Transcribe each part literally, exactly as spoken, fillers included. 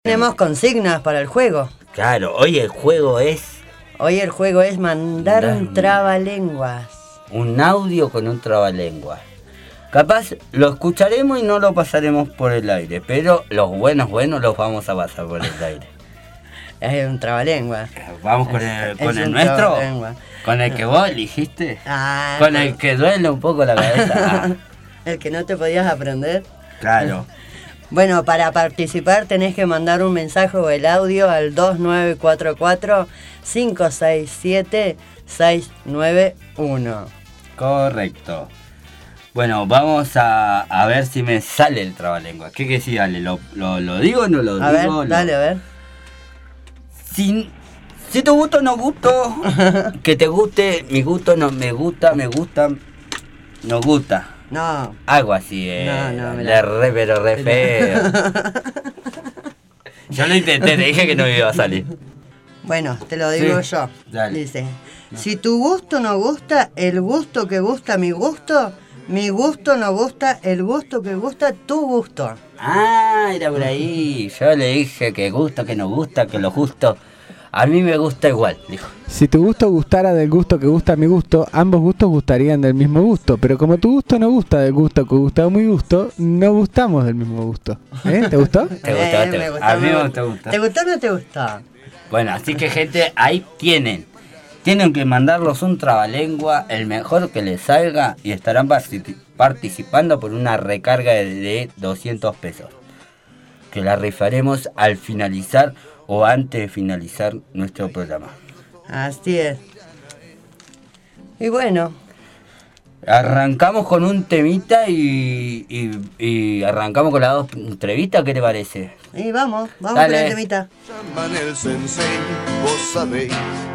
Tenemos consignas para el juego. Claro, hoy el juego es... Hoy el juego es mandar Mandar un un- trabalenguas. un audio con un trabalenguas. Capaz lo escucharemos y no lo pasaremos por el aire, pero los buenos buenos los vamos a pasar por el aire. Es un trabalenguas. Vamos con el, Es con el un nuestro, trabalenguas. con el que vos eligiste, Ah, con el que duele un poco la cabeza. Ah, el que no te podías aprender. claro. Bueno, para participar tenés que mandar un mensaje o el audio al dos nueve cuatro cuatro, cinco seis siete, seis nueve uno. Correcto. Bueno, vamos a, a ver si me sale el trabalenguas. ¿Qué que sí, dale? ¿Lo, lo, lo digo o no lo A ver, digo? Lo- dale, a ver. Si, si tu gusto no gusto, que te guste, mi gusto no me gusta, me gusta, nos gusta. No. Algo así, eh. No, no, me de la- re, pero re feo. Yo lo intenté, te dije que no me iba a salir. Bueno, te lo digo Sí, yo. dale. Dice, si tu gusto no gusta, el gusto que gusta mi gusto, mi gusto no gusta, el gusto que gusta tu gusto. Ah, era por ahí. Yo le dije que gusta, que no gusta, que lo justo. A mí me gusta igual, dijo. Si tu gusto gustara del gusto que gusta mi gusto, ambos gustos gustarían del mismo gusto. Pero como tu gusto no gusta del gusto que gusta mi gusto, no gustamos del mismo gusto. ¿Eh? ¿Te gustó? ¿Te gustó? Eh, Te- me gustó, a mí me me gustó. gustó. ¿Te gustó o no te gustó? Bueno, así que gente, ahí tienen. Tienen que mandarlos un trabalengua, el mejor que les salga, y estarán parti- participando por una recarga de, de doscientos pesos. Que la rifaremos al finalizar o antes de finalizar nuestro programa. Así es. Y bueno, Arrancamos con un temita y, y, y arrancamos con las dos entrevistas, ¿qué te parece? y vamos, vamos Dale. con el temita. Llaman el sensei, vos sabéis,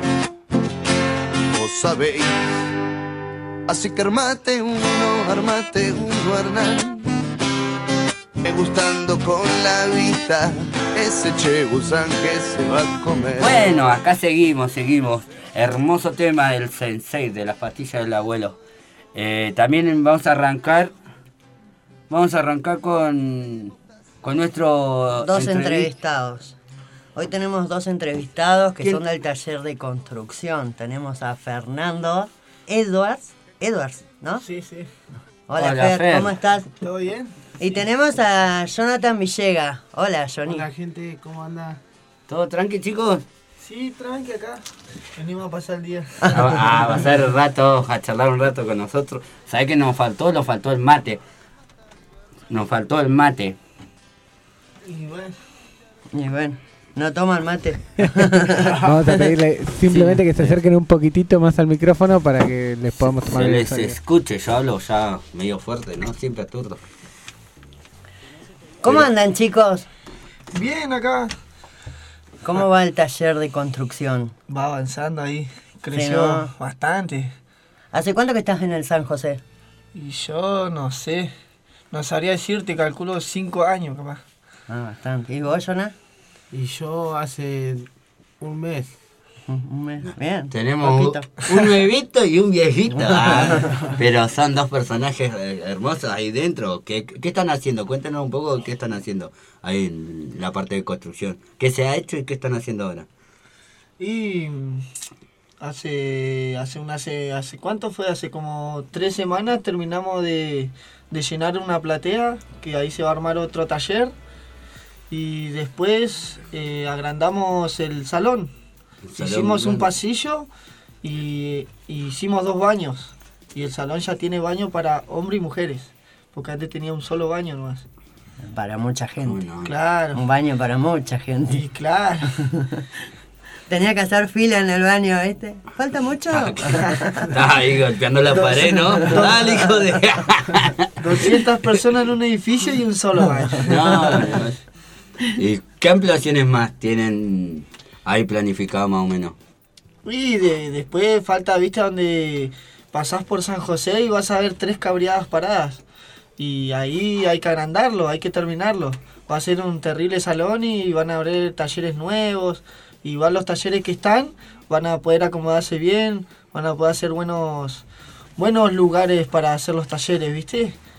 vos sabéis. Así que armate uno, armate uno, Hernán. Me gustando con la vista, ese Chebusán que se va a comer. Bueno, acá seguimos, seguimos. Hermoso tema del sensei, de las pastillas del abuelo. Eh, también vamos a arrancar, vamos a arrancar con, con nuestro... Dos entrevi- entrevistados. Hoy tenemos dos entrevistados que ¿Quién? son del taller de construcción. Tenemos a Fernando Edwards. Edwards, ¿no? Sí, sí. Hola, Hola, Fer, Fer. ¿cómo estás? ¿Todo bien? Y tenemos a Jonathan Villega. Hola, Johnny. Hola, gente, ¿cómo anda? ¿Todo tranqui, chicos? Sí, tranqui acá. Venimos a pasar el día. A, a pasar el rato, a charlar un rato con nosotros. ¿Sabés qué nos faltó? Nos faltó el mate. Nos faltó el mate. Y bueno, Y bueno, no toman mate. Vamos a pedirle simplemente que se acerquen un poquitito más al micrófono para que les podamos tomar Se el les sonido. escuche, yo hablo ya medio fuerte, ¿no? Siempre aturdo. ¿Cómo Pero- andan, chicos? bien acá. ¿Cómo va el taller de construcción? Va avanzando ahí. Creció ¿no? bastante. ¿Hace cuánto que estás en el San José? Y yo no sé. No sabría decirte, calculo cinco años capaz. Ah, bastante. ¿Y vos, Jonah? Y yo hace un mes. Un un mes. Bien. Tenemos un, poquito. un nuevito y un viejito. Ah, pero son dos personajes eh, hermosos ahí dentro. ¿Qué, ¿Qué están haciendo? Cuéntanos un poco qué están haciendo ahí en la parte de construcción. ¿Qué se ha hecho y qué están haciendo ahora? Y mm, hace, hace, una, hace, hace ¿cuánto fue? Hace como tres semanas terminamos de, de llenar una platea, que ahí se va a armar otro taller. Y después eh, agrandamos el salón. El salón Hicimos un grande. pasillo y, y hicimos dos baños. Y el salón ya tiene baño para hombres y mujeres. Porque antes tenía un solo baño nomás. Para mucha gente. Bueno, Un Claro. baño para mucha Y gente. claro. Tenía que hacer fila en el baño, ¿viste? ¿Falta mucho? está ahí golpeando la pared, ¿no? Dale, hijo de... doscientas personas en un edificio y un solo baño. no, no. ¿Y qué ampliaciones más tienen ahí planificado más o menos? Y de- después falta, viste, donde pasás por San José y vas a ver tres cabriadas paradas. Y ahí hay que agrandarlo, hay que terminarlo. Va a ser un terrible salón y van a abrir talleres nuevos. Y van los talleres que están, van a poder acomodarse bien, van a poder hacer buenos, buenos lugares para hacer los talleres, ¿viste?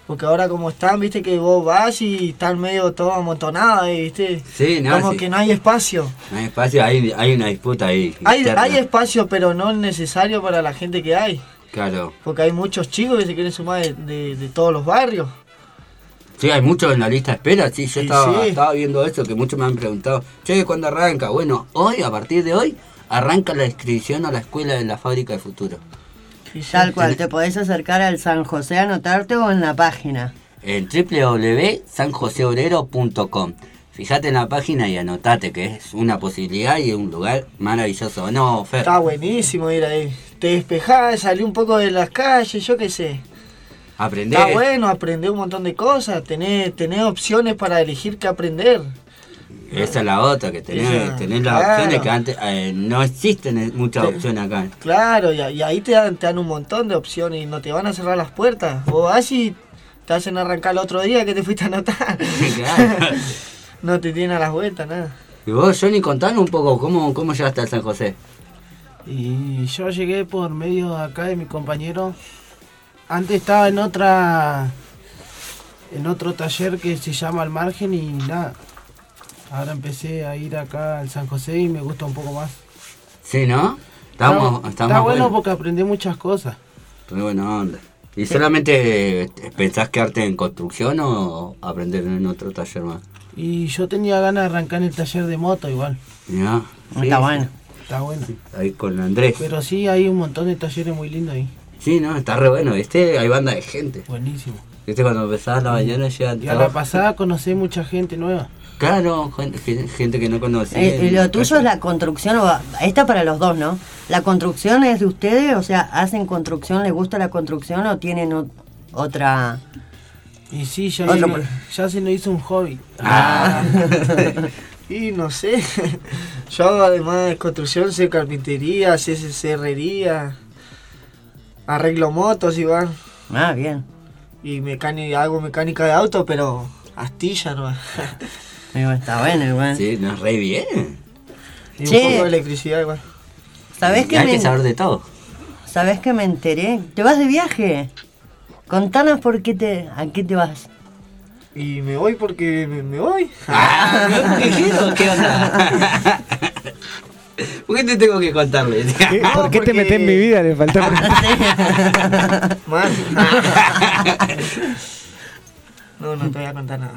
Porque ahora como están, viste que vos vas y están medio todo amontonados, ahí, viste. Sí, no, como sí. que no hay espacio. No hay espacio, hay, hay una disputa ahí. Hay, interna. hay espacio, pero no es necesario para la gente que hay. Claro. Porque hay muchos chicos que se quieren sumar de, de, de todos los barrios. Sí, hay muchos en la lista de espera, sí, yo Sí, estaba, sí. estaba viendo eso, que muchos me han preguntado, che, ¿cuándo arranca? Bueno, hoy, a partir de hoy, arranca la inscripción a la escuela de la Fábrica de Futuro. Sí, sí. Tal cual, te podés acercar al San José a anotarte o en la página. En doble u doble u doble u punto san jose obrero punto com. Fíjate en la página y anotate que es una posibilidad y un lugar maravilloso. No, Fer. Está buenísimo ir ahí. Te despejás, salí un poco de las calles, yo qué sé. Aprender. Está bueno, aprender un montón de cosas, tener, tener opciones para elegir qué aprender. Esa es la otra, que tenés, Esa, tenés las claro. opciones que antes eh, no existen muchas Sí. opciones acá. Claro, y, y ahí te dan, te dan un montón de opciones y no te van a cerrar las puertas. Vos vas y te hacen arrancar el otro día que te fuiste a anotar. Claro. No te tienen a las vueltas, nada. Y vos, Johnny, contanos un poco cómo, cómo llegaste al San José. Y yo llegué por medio acá de mi compañero. Antes estaba en otra en otro taller que se llama Al Margen y nada. Ahora empecé a ir acá al San José y me gusta un poco más. Sí, ¿no? Estamos, está, estamos está bueno buenos. porque aprendí muchas cosas. Muy buena onda. ¿Y solamente eh, pensás quedarte en construcción o aprender en otro taller más? Y yo tenía ganas de arrancar en el taller de moto igual. Ya. Está bueno. Está bueno. Ahí con Andrés. Pero sí hay un montón de talleres muy lindos ahí. Sí, no, está re bueno, ¿viste? Hay banda de gente. Buenísimo. ¿Viste? Cuando empezás la mañana llegan Y a la pasada conocí mucha gente nueva. Claro, gente, gente que no conocía. Eh, eh, lo tuyo es la construcción, o esta para los dos, ¿no? ¿La construcción es de ustedes? O sea, ¿hacen construcción? ¿Les gusta la construcción o tienen o- otra...? Y sí, ya, Otro me- por- ya se nos hizo un hobby. Ah, Y no sé, yo hago además de construcción, sé carpintería, sé, sé- sé herrería, arreglo motos igual, Ah, bien. y mecánica, hago mecánica de auto, pero astilla no. Digo, está bueno igual. sí, nos re bien. Y Che. un poco de electricidad igual. ¿Sabés Y que hay me, que saber de todo. ¿sabés que me enteré? ¿Te vas de viaje? Contanos por qué te... ¿A qué te vas? Y me voy porque me, me voy. Ah, ¿qué quiero? ¿Qué onda? ¿Por qué te tengo que contarle? ¿Qué- No, ¿Por qué te porque- metés en mi vida? Le faltó. Mal. No, no te voy a contar nada.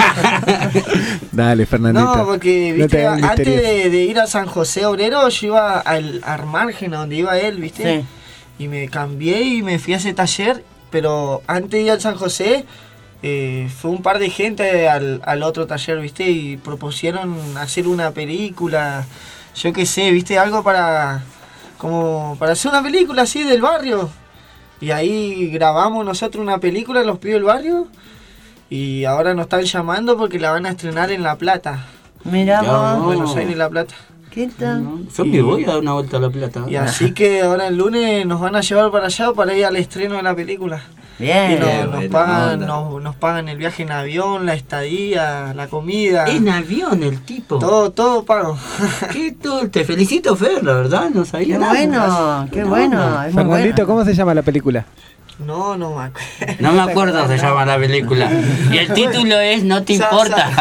Dale, Fernandito. No, porque, No viste, te hagas antes misterioso. de, de ir a San José Obrero, yo iba al, al margen, a donde iba él, viste. Sí. Y me cambié y me fui a ese taller, pero antes de ir al San José, eh, fue un par de gente al, al otro taller, viste, y propusieron hacer una película, yo qué sé, viste, algo para, como, para hacer una película así del barrio. Y ahí grabamos nosotros una película, los pibes del barrio, y ahora nos están llamando porque la van a estrenar en La Plata, Mirá Ya, vos. no. Buenos Aires, La Plata. ¿Qué tal? Yo me voy a dar una vuelta a La Plata. Y así que ahora el lunes nos van a llevar para allá para ir al estreno de la película. Y Bien. nos, Qué nos buena pagan, onda. nos, nos pagan el viaje en avión, la estadía, la comida. En avión el tipo. Todo, todo pago. ¿Qué todo? Te felicito, Fer, la verdad, no sabía Qué nada. bueno, qué bueno. Es muy Fernandito, bueno. ¿cómo se llama la película? No, no me acuerdo. No me acuerdo se llama la película. Y el título es No te O sea, importa.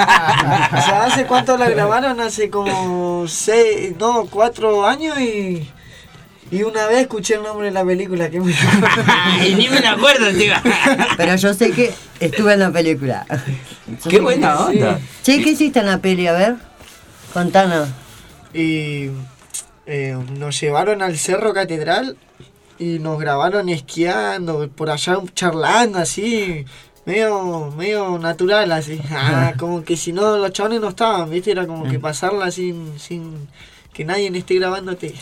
O sea, ¿hace cuánto la grabaron? Hace como seis, no, cuatro años y, y una vez escuché el nombre de la película. Que me... Y ni me la acuerdo, tío. Pero yo sé que estuve en la película. Yo Qué sé buena sí. onda. que- Che, ¿qué hiciste en la peli? A ver, contanos. Y eh, nos llevaron al Cerro Catedral y nos grabaron esquiando, por allá charlando así, medio, medio natural así. Ah, como que si no los chavales no estaban, ¿viste? Era como que pasarla sin, sin que nadie esté grabándote.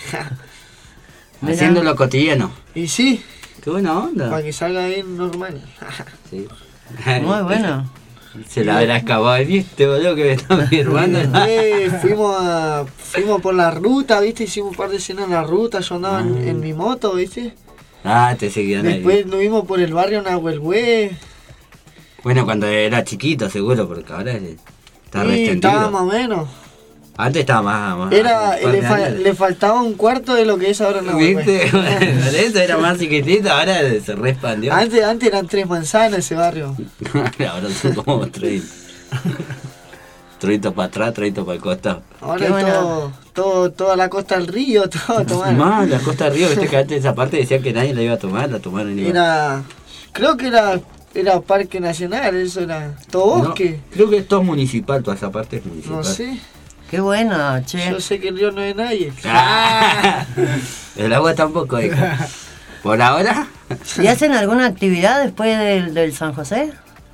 Mirá. Haciendo lo cotidiano. Y sí, Qué buena onda. para que salga bien normal. Sí. Muy bueno. Se la habrá escapado el viste, boludo, que me está mi hermano. Después fuimos, a, fuimos por la ruta, ¿viste? Hicimos un par de escenas en la ruta, yo andaba en, en mi moto, ¿viste? Ah, te seguían ahí. Después nos vimos por el barrio Nahuelhue. Bueno, cuando era chiquito, seguro, porque ahora está Sí, re estaba extendido. más o menos. Antes estaba más... más Era, un par le, de fa- años. le faltaba un cuarto de lo que es ahora. No, ¿Viste? pues. Bueno, eso era más chiquitito, ahora se re expandió. Antes, antes eran tres manzanas ese barrio. Ahora son como treinta. treinta para atrás, treinta para el costado. Ahora Qué hay buena. todo, todo, toda la costa del río, todo tomar. Más, la Costa del Río, viste que antes esa parte decían que nadie la iba a tomar, la tomaron y Era, creo que era, era parque nacional, eso era todo bosque. No, creo que es todo municipal, toda esa parte es municipal. No, sé, Qué bueno, che. yo sé que el río no es de nadie. Ah, el agua tampoco, hijo. Por ahora, ¿Y hacen alguna actividad después del, del San José?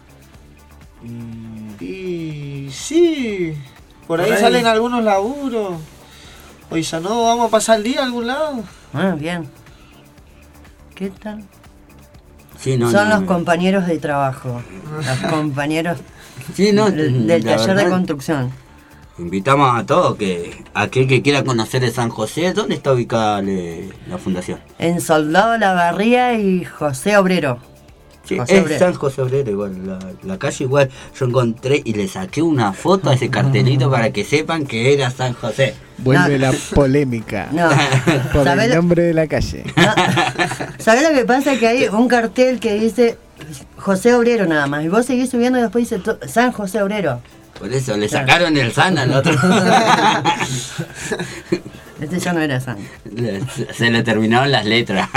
Y sí, por ahí, Por ahí. salen algunos laburos. Oye, ya no, vamos a pasar el día a algún lado. Ah, bien. ¿Qué tal? sí, no, Son no, los no. compañeros de trabajo. Los compañeros Sí, no, del, del la taller de verdad, construcción. invitamos a todos que aquel que quiera conocer el San José, ¿dónde está ubicada le- la fundación? En Soldado La Barría y José Obrero. Sí, José es Obrero. San José Obrero igual, la, la calle igual. Yo encontré y le saqué una foto a ese cartelito para que sepan que era San José. Vuelve No. la polémica. No. Por ¿Sabés el lo- nombre de la calle. no, ¿sabés lo que pasa? Que hay un cartel que dice José Obrero nada más. Y vos seguís subiendo y después dice to- San José Obrero. Por eso le sacaron el San al otro. Este ya no era San. Le- Se le terminaron las letras.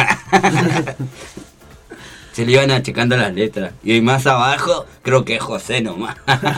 Se le iban achicando las letras. Y más abajo, creo que es José nomás.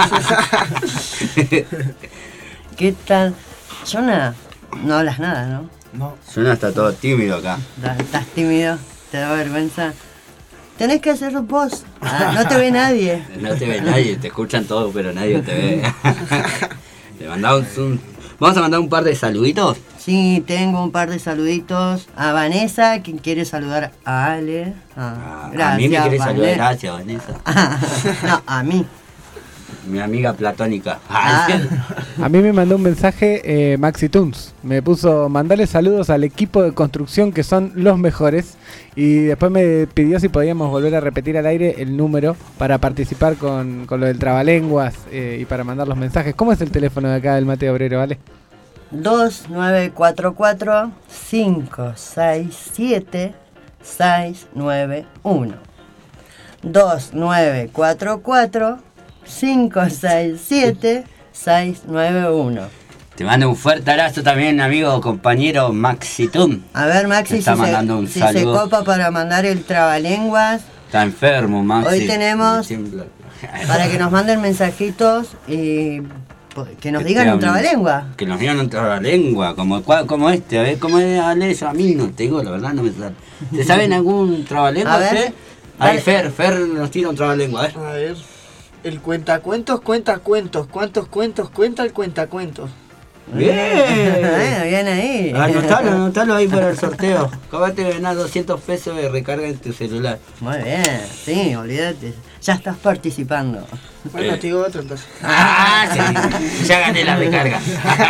¿Qué tal? Jonah, no hablas nada, ¿no? No. Suena hasta todo tímido acá. Da- Estás tímido, te da vergüenza. Tenés que hacer voz. Ah, no te ve nadie. No te ve nadie, te escuchan todos, pero nadie te ve. Le mandamos un... Vamos a mandar un par de saluditos. Sí, tengo un par de saluditos a Vanessa, que quiere saludar a Ale. A, Ah, a mí me quiere Vane- saludar, gracias Vanessa. No, a mí. Mi amiga platónica. Ah. A mí me mandó un mensaje eh, Maxi Tunes. Me puso mandarle saludos al equipo de construcción que son los mejores. Y después me pidió si podíamos volver a repetir al aire el número para participar con, con lo del trabalenguas eh, y para mandar los mensajes. ¿Cómo es el teléfono de acá del Mateo Obrero, vale? dos nueve cuatro cuatro cinco seis siete seis nueve uno. dos nueve cuatro cuatro cinco seis siete seis nueve uno. Te mando un fuerte abrazo también, amigo, compañero Maxitún. A ver, Maxi, Me si, está se, mandando un si se saludo. copa para mandar el trabalenguas, Está enfermo, Maxi. Hoy tenemos- Siempre- para que nos manden mensajitos y po- que nos Que digan te un hablen- trabalengua. Que nos digan un trabalengua, como, cua- como este, a ver cómo es Ale, yo a mí no te digo, la verdad no me sale. ¿Se saben algún trabalengua? A ver, usted? Ahí dale. Fer, Fer nos tira un trabalengua, a ver. A ver, el cuentacuentos cuenta cuentos. ¿Cuántos cuentos cuenta el cuentacuentos? Bien. Bueno, bien ahí. Anotalo, anotalo ahí para el sorteo. Acabas de ganar doscientos pesos de recarga en tu celular. Muy bien, sí, olvídate. Ya estás participando. Bueno, Eh. te digo otro entonces. Ah, sí, ya gané la recarga.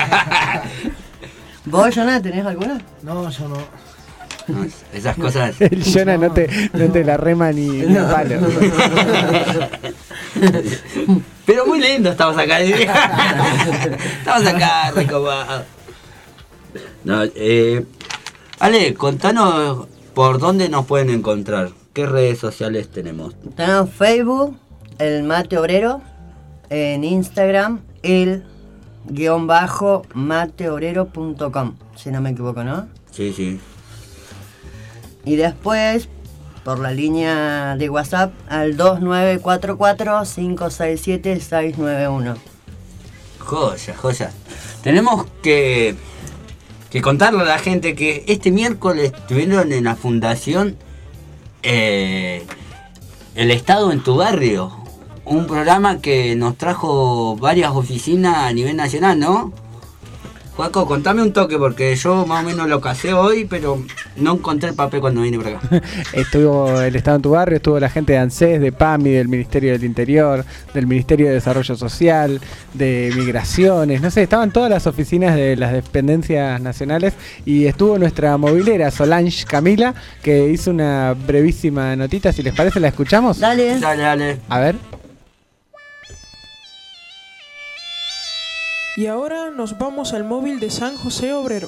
¿Vos, Jonah, tenés alguna? No, yo no. No, esas cosas. El Jonah no te, no te la rema ni, ni a palo. Pero muy lindo estamos acá. Estamos acá, recopados. No, eh, Ale, contanos por dónde nos pueden encontrar. ¿Qué redes sociales tenemos? Tenemos Facebook, el Mate Obrero. En Instagram, el guión bajo mateobrero punto com, si no me equivoco, ¿no? Sí, sí. Y después, por la línea de WhatsApp, al dos nueve cuatro cuatro cinco seis siete seis nueve uno. Joya, joya. Tenemos que, que contarle a la gente que este miércoles estuvieron en la fundación eh, El Estado en tu Barrio. Un programa que nos trajo varias oficinas a nivel nacional, ¿no? Juaco, contame un toque porque yo más o menos lo casé hoy, pero no encontré el papel cuando vine por acá. Estuvo el Estado en tu Barrio, estuvo la gente de ANSES, de PAMI, del Ministerio del Interior, del Ministerio de Desarrollo Social, de Migraciones, no sé, estaban todas las oficinas de las dependencias nacionales y estuvo nuestra movilera Solange Camila, que hizo una brevísima notita, si les parece la escuchamos. Dale. Dale, dale. A ver. Y ahora nos vamos al móvil de San José Obrero.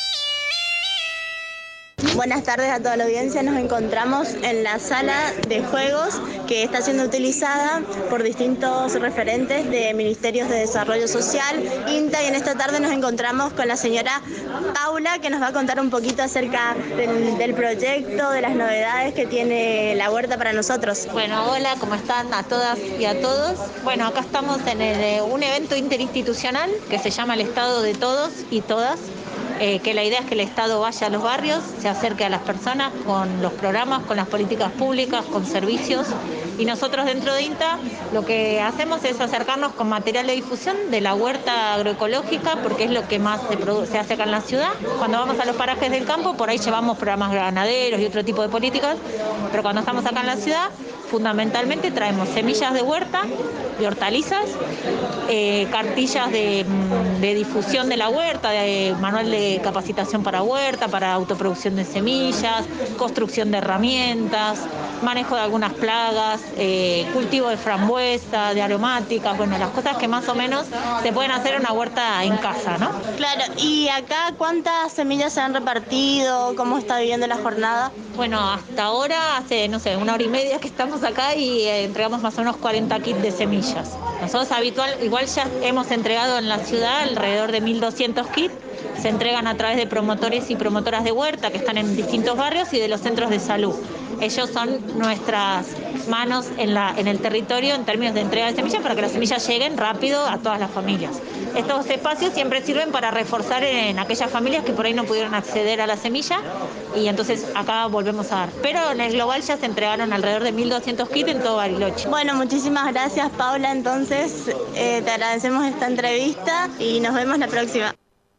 Buenas tardes a toda la audiencia. Nos encontramos en la sala de juegos que está siendo utilizada por distintos referentes de Ministerios de Desarrollo Social, INTA, y en esta tarde nos encontramos con la señora Paula, que nos va a contar un poquito acerca del, del proyecto, de las novedades que tiene la huerta para nosotros. Bueno, hola, ¿cómo están a todas y a todos? Bueno, acá estamos en el, un evento interinstitucional que se llama El Estado de Todos y Todas. Eh, que la idea es que el Estado vaya a los barrios, se acerque a las personas con los programas, con las políticas públicas, con servicios, y nosotros dentro de INTA lo que hacemos es acercarnos con material de difusión de la huerta agroecológica, porque es lo que más se, produ- se hace acá en la ciudad. Cuando vamos a los parajes del campo, por ahí llevamos programas ganaderos y otro tipo de políticas, pero cuando estamos acá en la ciudad, fundamentalmente traemos semillas de huerta, de hortalizas, eh, cartillas de, de difusión de la huerta, de manual de capacitación para huerta, para autoproducción de semillas, construcción de herramientas, manejo de algunas plagas, eh, cultivo de frambuesa, de aromáticas, bueno, las cosas que más o menos se pueden hacer en una huerta en casa, ¿no? Claro, ¿y acá cuántas semillas se han repartido? ¿Cómo está viviendo la jornada? Bueno, hasta ahora, hace, no sé, una hora y media que estamos acá y eh, entregamos más o menos cuarenta kits de semillas. Nosotros habitual, igual ya hemos entregado en la ciudad alrededor de mil doscientos kits. Se entregan a través de promotores y promotoras de huerta que están en distintos barrios y de los centros de salud. Ellos son nuestras manos en, la, en el territorio en términos de entrega de semillas para que las semillas lleguen rápido a todas las familias. Estos espacios siempre sirven para reforzar en aquellas familias que por ahí no pudieron acceder a la semilla y entonces acá volvemos a dar. Pero en el global ya se entregaron alrededor de mil doscientos kits en todo Bariloche. Bueno, muchísimas gracias, Paula. Entonces eh, te agradecemos esta entrevista y nos vemos la próxima.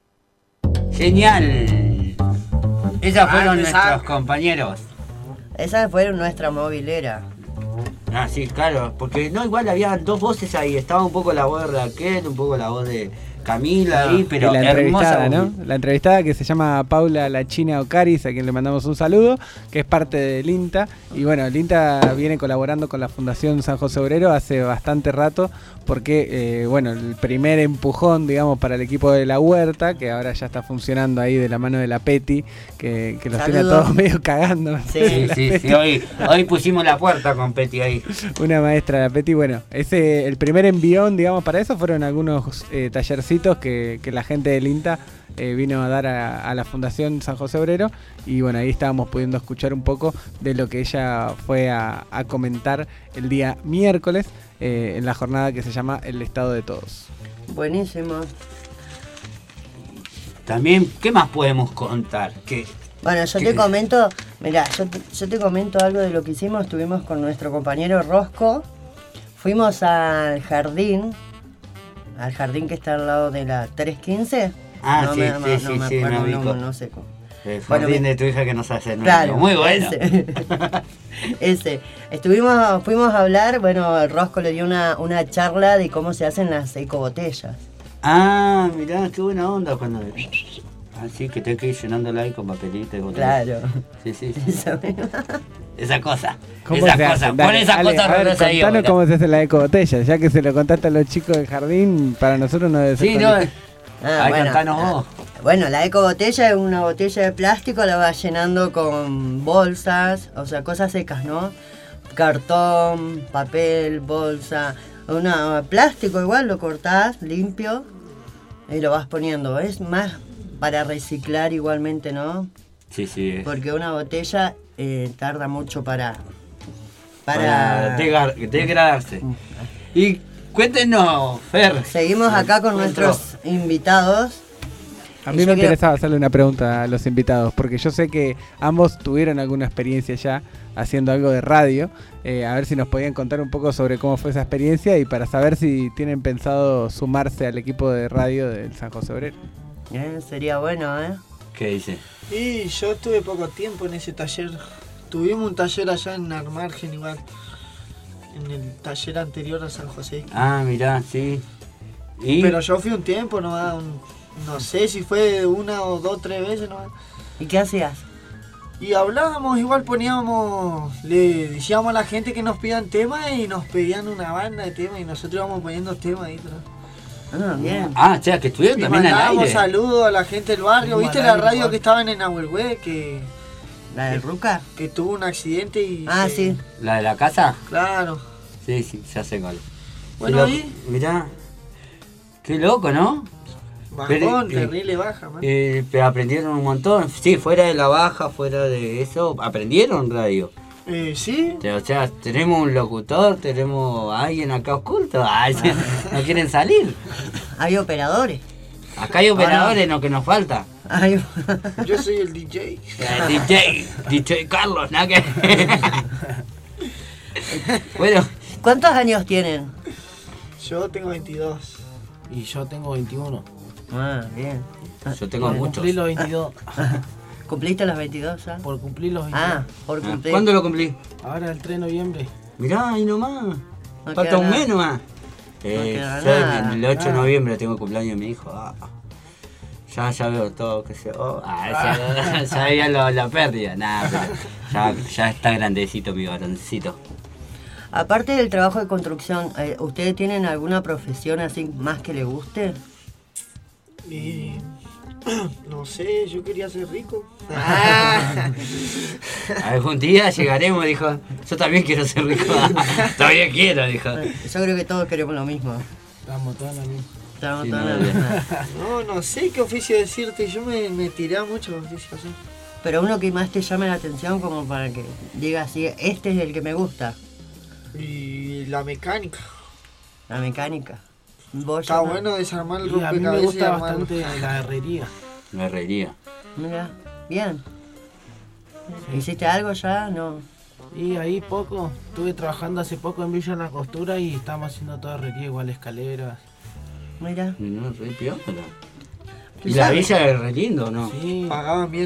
Genial. Esas fueron Ah, nuestros compañeros. Esa fue nuestra movilera. Ah, sí, claro, porque no, igual había dos voces ahí, estaba un poco la voz de Raquel, un poco la voz de Camila ahí, pero y la entrevistada, hermosa, ¿no? La entrevistada que se llama Paula La China Ocaris, a quien le mandamos un saludo, que es parte del INTA. Y bueno, el INTA viene colaborando con la Fundación San José Obrero hace bastante rato, porque, eh, bueno, el primer empujón, digamos, para el equipo de la huerta, que ahora ya está funcionando ahí de la mano de la Peti, que, que los tiene a todos medio cagando. Sí, sí, sí, hoy, hoy pusimos la puerta con Peti ahí. Una maestra, la Peti. Bueno, ese el primer envión, digamos, para eso fueron algunos eh, tallercitos que, que la gente del INTA eh, vino a dar a, a la Fundación San José Obrero, y bueno, ahí estábamos pudiendo escuchar un poco de lo que ella fue a, a comentar el día miércoles eh, en la jornada que se llama El Estado de Todos. Buenísimo. También, ¿qué más podemos contar? Que Bueno, yo ¿Qué? te comento, mirá, yo te, yo te comento algo de lo que hicimos. Estuvimos con nuestro compañero Rosco, fuimos al jardín, al jardín que está al lado de la tres quince. Ah, no sí, me, sí, no, sí, no me sí, acuerdo, me no, ubico. no sé cómo. El Bueno, jardín me- de tu hija que nos hace nuevo. Claro, Muy bueno. Ese. Ese. Estuvimos, fuimos a hablar, bueno, el Rosco le dio una, una charla de cómo se hacen las ecobotellas. Ah, mirá, qué buena onda cuando... Así que tenés que ir llenándola ahí con papelito y botella. Claro. Sí, sí, sí. Esa misma. Esa cosa. ¿Cómo Esa se cosa. hace? Pon Dale, esa Ale, cosa a ver, horrorosa ahí. contanos ahora. cómo se hace la ecobotella, ya que se lo contaste a los chicos del jardín, para nosotros no debe ser Sí, tan no. difícil. Ah, Ahí bueno, contanos ah, vos. Bueno, la ecobotella es una botella de plástico, la vas llenando con bolsas, o sea, cosas secas, ¿no? Cartón, papel, bolsa, una plástico igual, lo cortás limpio y lo vas poniendo. Es más para reciclar igualmente, ¿no? Sí, sí. es. Porque una botella eh, tarda mucho para... Para degar- degradarse. Y cuéntenos, Fer. Seguimos acá con Nuestro- nuestros invitados. A Y mí yo me quiero- interesaba hacerle una pregunta a los invitados, porque yo sé que ambos tuvieron alguna experiencia ya haciendo algo de radio. Eh, a ver si nos podían contar un poco sobre cómo fue esa experiencia y para saber si tienen pensado sumarse al equipo de radio del San José Obrero. Eh, sería bueno, ¿eh? ¿Qué dice? Y yo estuve poco tiempo en ese taller. Tuvimos un taller allá en Armargen igual. En el taller anterior a San José. Ah, mirá, sí. ¿Y? Pero yo fui un tiempo nomás, un- no sé si fue una o dos, tres veces nomás. ¿Y qué hacías? Y hablábamos, igual poníamos, le decíamos a la gente que nos pidan temas y nos pedían una banda de temas y nosotros íbamos poniendo temas ahí. Pero Ah, bien. Ah, o sea, que estuvieron Y también al mandamos aire. saludos a la gente del barrio. Fuimos ¿Viste al la aire radio igual. que estaban en Nahuelhue? Que, ¿La del Ruca? que tuvo un accidente y... Ah, se- sí. ¿La de la casa? Claro. Sí, sí, ya sé cuál. Bueno, Qué ahí, loco. Mirá. Qué loco, ¿no? bajón, Pero, eh, terrible baja, man. Eh, pero aprendieron un montón. Sí, fuera de la baja, fuera de eso, aprendieron radio. Eh, sí, O sea, tenemos un locutor, tenemos a alguien acá oculto. Ay, no quieren salir. Hay operadores. Acá hay operadores, lo que nos falta. Hay... yo soy el D J. Eh, D J, D J Carlos, nada que. Bueno, ¿Cuántos años tienen? Yo tengo veintidós. Y yo tengo veintiuno. Ah, bien. yo tengo Por muchos. cumplir los veintidós. ¿Cumpliste los veintidós ya? Por cumplir los veintidós. Ah, por Ah, cumplir. ¿Cuándo lo cumplí? Ahora el tres de noviembre. Mirá, ahí nomás. No Falta queda un nada. mes nomás. Eh, queda yo nada. el ocho de Ah. noviembre tengo el cumpleaños de mi hijo. Ah. Ya, ya veo todo, que se. Oh, ah, ya, ya veía lo- la pérdida. Nada, pero ya, ya está grandecito mi varoncito. Aparte del trabajo de construcción, eh, ¿ustedes tienen alguna profesión así más que les guste? Y... no sé, yo quería ser rico. Algún día llegaremos, dijo. Yo también quiero ser rico. Todavía quiero, dijo. Yo creo que todos queremos lo mismo. Estamos todos en la misma. Estamos Sí, todos no, en la bien. misma. No, no sé qué oficio decirte. Yo me, me tiré a muchos oficios. ¿sí? Pero uno que más te llame la atención como para que digas así, este es el que me gusta, Y la mecánica. la mecánica. ¿Vos, Está Jonah? bueno desarmar el Y a mí me rompecabezas y gusta armarlo. bastante la herrería. Me reiría. Mira, bien. ¿Hiciste algo ya? No. Y ahí poco, estuve trabajando hace poco en Villa La Costura y estamos haciendo toda herrería, igual escaleras. Mira. No, re piola. ¿Tú Y la sabes? villa es re lindo, ¿no? Sí, Pagaban bien.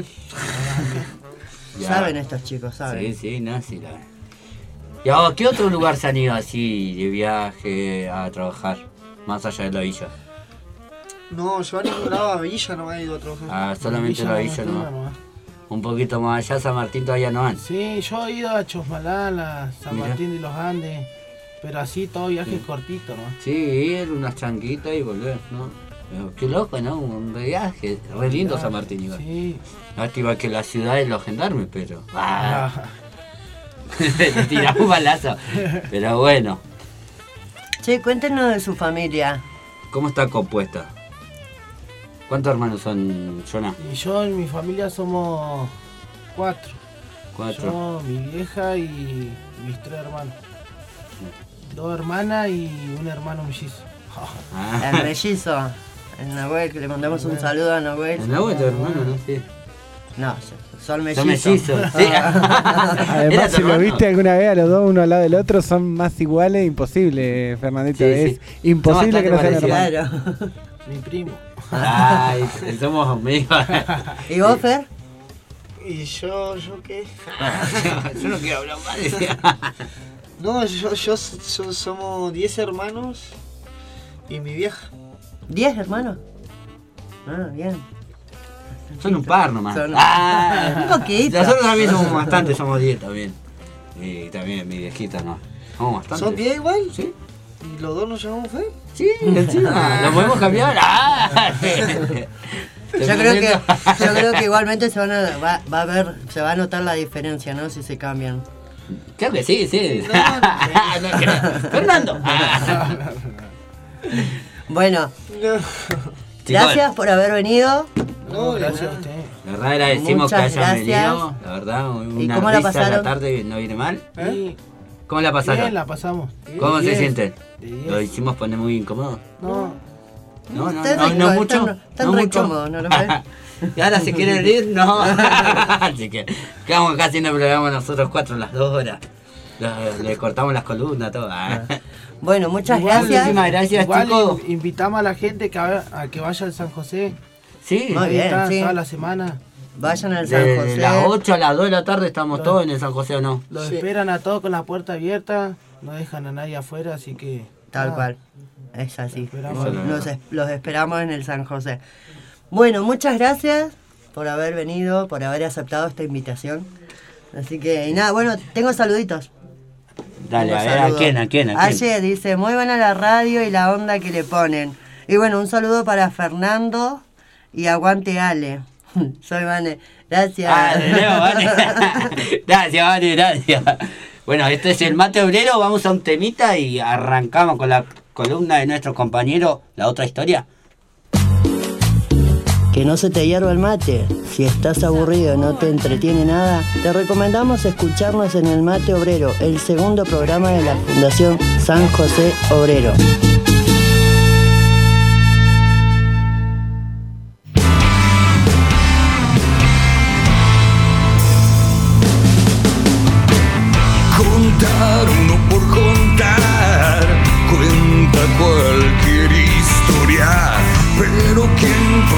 Ya. Saben estos chicos, saben. Sí, sí, no, sí. La... ¿Y a qué otro lugar se han ido así de viaje a trabajar? Más allá de la villa. No, yo a ningún lado a Villa no he ido a trabajar. Ah, solamente Villa la La villa Costura no. nomás. Un poquito más allá, San Martín todavía no van. Sí, yo he ido a Chosmalal, a San Mira. Martín de los Andes, pero así todo viaje cortito, ¿no? Sí, ir unas chanquitas y volver, ¿no? Pero qué loco, ¿no? Un viaje. Re lindo San Martín igual. Sí. Lástima que la ciudad de los gendarmes, pero. Ah, Ah, le tiramos un balazo. Pero bueno, Che, cuéntenos de su familia. ¿cómo está compuesta? ¿Cuántos hermanos son, Jonah? y yo en mi familia somos cuatro. Cuatro. Yo, mi vieja y mis tres hermanos. Dos hermanas y un hermano mellizo. Ah. El mellizo. El Nahuel, que le mandamos un saludo a Nahuel. El nuevo tu hermano, ¿no? Sí. No, son mellizos. Son mellizos, sí. ¿Era Además, tu si lo hermano? viste alguna vez a los dos, uno al lado del otro, son más iguales, imposible, Fernandito. Sí, es sí. imposible Son que no sean bastante hermanos. Claro. Mi primo. Ay, somos amigos. ¿Y vos, Fer? ¿Y yo, yo qué? Yo no quiero hablar más de No, yo, yo, yo- somos diez hermanos y mi vieja. ¿Diez hermanos? Ah, bien. Son un par nomás. Son- Ah, Un poquito. Nosotros también somos bastantes, somos diez también. Y también mi viejita no. Somos bastantes. ¿Son diez igual? Sí. ¿Y los dos nos llamamos Fe? Sí, encima. ¿Lo podemos cambiar? Ah. Yo creo que, yo creo que igualmente se van a, va, va a ver, se va a notar la diferencia, ¿no? Si se cambian. Creo que sí, sí. No, No creo. Fernando. Bueno, No. gracias por haber venido. No, de Gracias a nada. usted. La verdad agradecimos Muchas que hayan gracias. venido. La verdad, una ¿Y cómo la risa a pasaron? la tarde no viene mal. Y ¿Cómo la pasaron? bien, la pasamos. ¿Cómo se Diez. sienten? De diez. ¿Lo hicimos poner muy incómodo? No, No, no, Están no, re- no están- mucho. están no re mucho. cómodos, ¿no lo ves? Y ahora se quieren ir, no. Así que quedamos acá haciendo el programa nosotros cuatro las dos horas. Le, le cortamos las columnas, todo. Ah. Bueno, muchas Igual, gracias. Muchísimas gracias, igual chicos. in- invitamos a la gente que, a, a que vaya al San José. Sí, Muy Ahí bien, está, sí. toda la semana. Vayan al San de José. las ocho a las dos de la tarde estamos todos en el San José, ¿o no? Los Sí. esperan a todos con la puerta abierta. No dejan a nadie afuera, así que... Tal ah, cual. Es así. Esperamos. Eso es Los, es- los esperamos en el San José. Bueno, muchas gracias por haber venido, por haber aceptado esta invitación. Así que, y nada, bueno, tengo saluditos. Dale, Tengo a ver, ¿a saludos. quién, a quién, a quién? Aye dice, muy buena la radio y la onda que le ponen. Y bueno, un saludo para Fernando y aguante Ale. Soy Vane. Gracias. Ah, de nuevo, Vane. Gracias, Vane, gracias. Bueno, este es el Mate Obrero. Vamos a un temita y arrancamos con la columna de nuestro compañero, La Otra Historia. Que no se te hierva el mate. Si estás aburrido y no te entretiene nada, te recomendamos escucharnos en el Mate Obrero, el segundo programa de la Fundación San José Obrero. Contar uno por contar, cuenta cualquier historia, pero quien